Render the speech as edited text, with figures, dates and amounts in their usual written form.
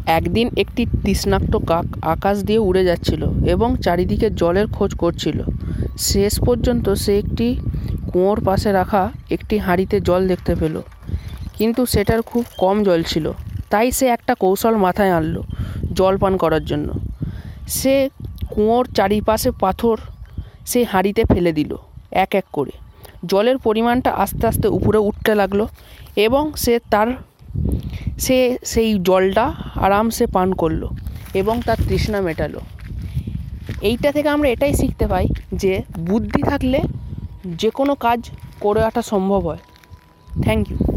একদিন একটি তৃষ্ণার্ত কাক আকাশ দিয়ে উড়ে যাচ্ছিল এবং চারিদিকে জলের খোঁজ করছিল। শেষ পর্যন্ত সে একটি কুয়োর পাশে রাখা একটি হাঁড়িতে জল দেখতে পেল, কিন্তু সেটার খুব কম জল ছিল। তাই সে একটা কৌশল মাথায় আনলো জল পান করার জন্য। সে কুয়োর চারিপাশে পাথর সেই হাঁড়িতে ফেলে দিল এক এক করে। জলের পরিমাণটা আস্তে আস্তে উপরে উঠতে লাগলো এবং সে সেই জলটা আরামসে পান করলো এবং তার তৃষ্ণা মেটালো। এইটা থেকে আমরা এটাই শিখতে পাই যে বুদ্ধি থাকলে যে কোনো কাজ করে ওঠা সম্ভব হয়। Thank you.